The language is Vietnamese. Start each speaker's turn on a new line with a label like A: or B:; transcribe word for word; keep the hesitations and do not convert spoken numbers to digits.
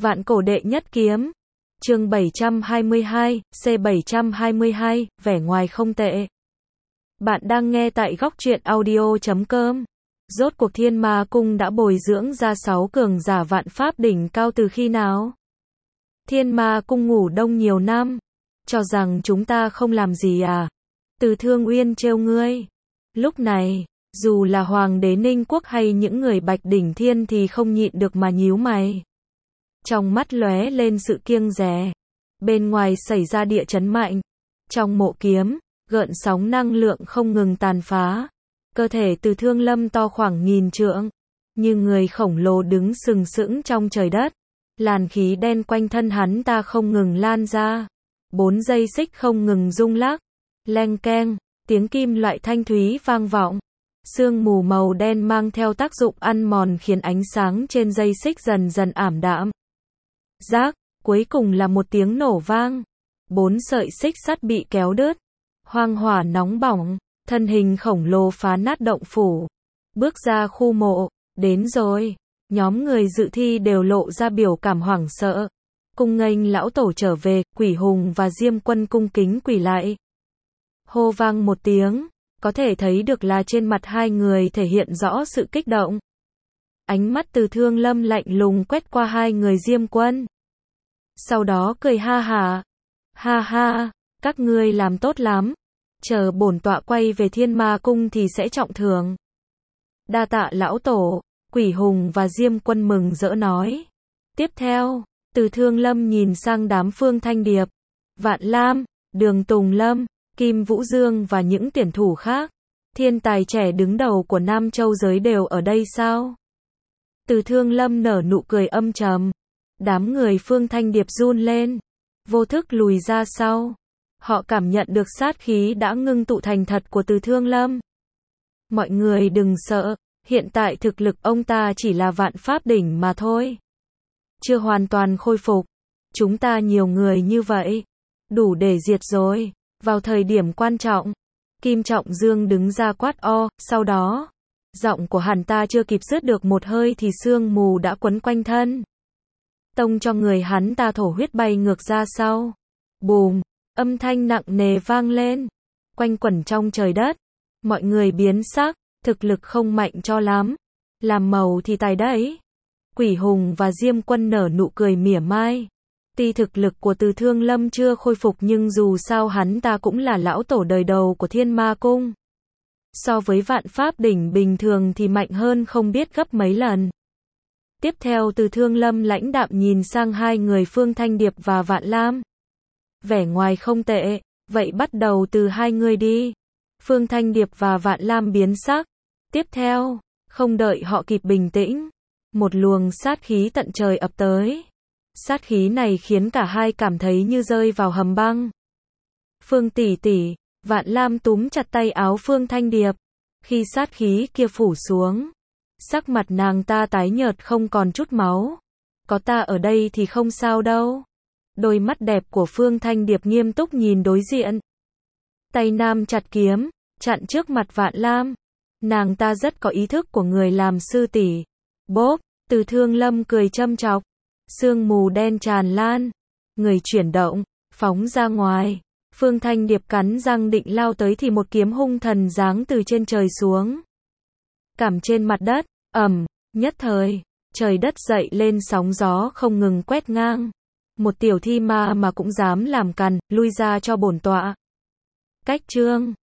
A: Vạn cổ đệ nhất kiếm. Chương bảy trăm hai mươi hai, C bảy trăm hai mươi hai, vẻ ngoài không tệ. Bạn đang nghe tại góc truyện audio chấm com. Rốt cuộc Thiên Ma Cung đã bồi dưỡng ra sáu cường giả vạn pháp đỉnh cao từ khi nào? Thiên Ma Cung ngủ đông nhiều năm, cho rằng chúng ta không làm gì à? Từ Thương Uyên trêu ngươi. Lúc này, dù là Hoàng đế Ninh Quốc hay những người Bạch Đỉnh Thiên thì không nhịn được mà nhíu mày. Trong mắt lóe lên sự kiêng dè. Bên ngoài xảy ra địa chấn mạnh. Trong mộ kiếm, gợn sóng năng lượng không ngừng tàn phá. Cơ thể Từ Thương Lâm to khoảng nghìn trượng, như người khổng lồ đứng sừng sững trong trời đất. Làn khí đen quanh thân hắn ta không ngừng lan ra. Bốn dây xích không ngừng rung lắc. Leng keng, tiếng kim loại thanh thúy vang vọng. Sương mù màu đen mang theo tác dụng ăn mòn khiến ánh sáng trên dây xích dần dần ảm đạm. Rác, cuối cùng là một tiếng nổ vang. Bốn sợi xích sắt bị kéo đứt. Hoang hỏa nóng bỏng, thân hình khổng lồ phá nát động phủ. Bước ra khu mộ, đến rồi. Nhóm người dự thi đều lộ ra biểu cảm hoảng sợ. Cung nghênh lão tổ trở về, Quỷ Hùng và Diêm Quân cung kính quỳ lại. Hô vang một tiếng, có thể thấy được là trên mặt hai người thể hiện rõ sự kích động. Ánh mắt Từ Thương Lâm lạnh lùng quét qua hai người Diêm Quân. Sau đó cười ha hả. Ha ha, các ngươi làm tốt lắm. Chờ bổn tọa quay về Thiên Ma Cung thì sẽ trọng thưởng. Đa tạ lão tổ, Quỷ Hùng và Diêm Quân mừng rỡ nói. Tiếp theo, Từ Thương Lâm nhìn sang đám Phương Thanh Điệp, Vạn Lam, Đường Tùng Lâm, Kim Vũ Dương và những tuyển thủ khác. Thiên tài trẻ đứng đầu của Nam Châu giới đều ở đây sao? Từ Thương Lâm nở nụ cười âm trầm. Đám người Phương Thanh Điệp run lên, vô thức lùi ra sau. Họ cảm nhận được sát khí đã ngưng tụ thành thật của Từ Thương Lâm. Mọi người đừng sợ, hiện tại thực lực ông ta chỉ là vạn pháp đỉnh mà thôi. Chưa hoàn toàn khôi phục. Chúng ta nhiều người như vậy, đủ để diệt rồi. Vào thời điểm quan trọng, Kim Trọng Dương đứng ra quát o, sau đó, giọng của hắn ta chưa kịp dứt được một hơi thì sương mù đã quấn quanh thân. Tông cho người hắn ta thổ huyết bay ngược ra sau. Bùm, âm thanh nặng nề vang lên, quanh quẩn trong trời đất. Mọi người biến sắc, thực lực không mạnh cho lắm. Làm màu thì tài đấy. Quỷ Hùng và Diêm Quân nở nụ cười mỉa mai. Tuy thực lực của Từ Thương Lâm chưa khôi phục nhưng dù sao hắn ta cũng là lão tổ đời đầu của Thiên Ma Cung. So với vạn pháp đỉnh bình thường thì mạnh hơn không biết gấp mấy lần. Tiếp theo Từ Thương Lâm lãnh đạm nhìn sang hai người Phương Thanh Điệp và Vạn Lam. Vẻ ngoài không tệ, vậy bắt đầu từ hai người đi. Phương Thanh Điệp và Vạn Lam biến sắc. Tiếp theo, không đợi họ kịp bình tĩnh, một luồng sát khí tận trời ập tới. Sát khí này khiến cả hai cảm thấy như rơi vào hầm băng. Phương tỷ tỷ, Vạn Lam túm chặt tay áo Phương Thanh Điệp. Khi sát khí kia phủ xuống, sắc mặt nàng ta tái nhợt không còn chút máu. Có ta ở đây thì không sao đâu. Đôi mắt đẹp của Phương Thanh Điệp nghiêm túc nhìn đối diện. Tay nam chặt kiếm, chặn trước mặt Vạn Lam. Nàng ta rất có ý thức của người làm sư tỷ. Bốp, Từ Thương Lâm cười châm chọc. Sương mù đen tràn lan. Người chuyển động, phóng ra ngoài. Phương Thanh Điệp cắn răng định lao tới thì một kiếm hung thần giáng từ trên trời xuống. Cảm trên mặt đất, ầm, nhất thời, trời đất dậy lên sóng gió không ngừng quét ngang. Một tiểu thi ma mà cũng dám làm càn, lui ra cho bổn tọa. Cách chương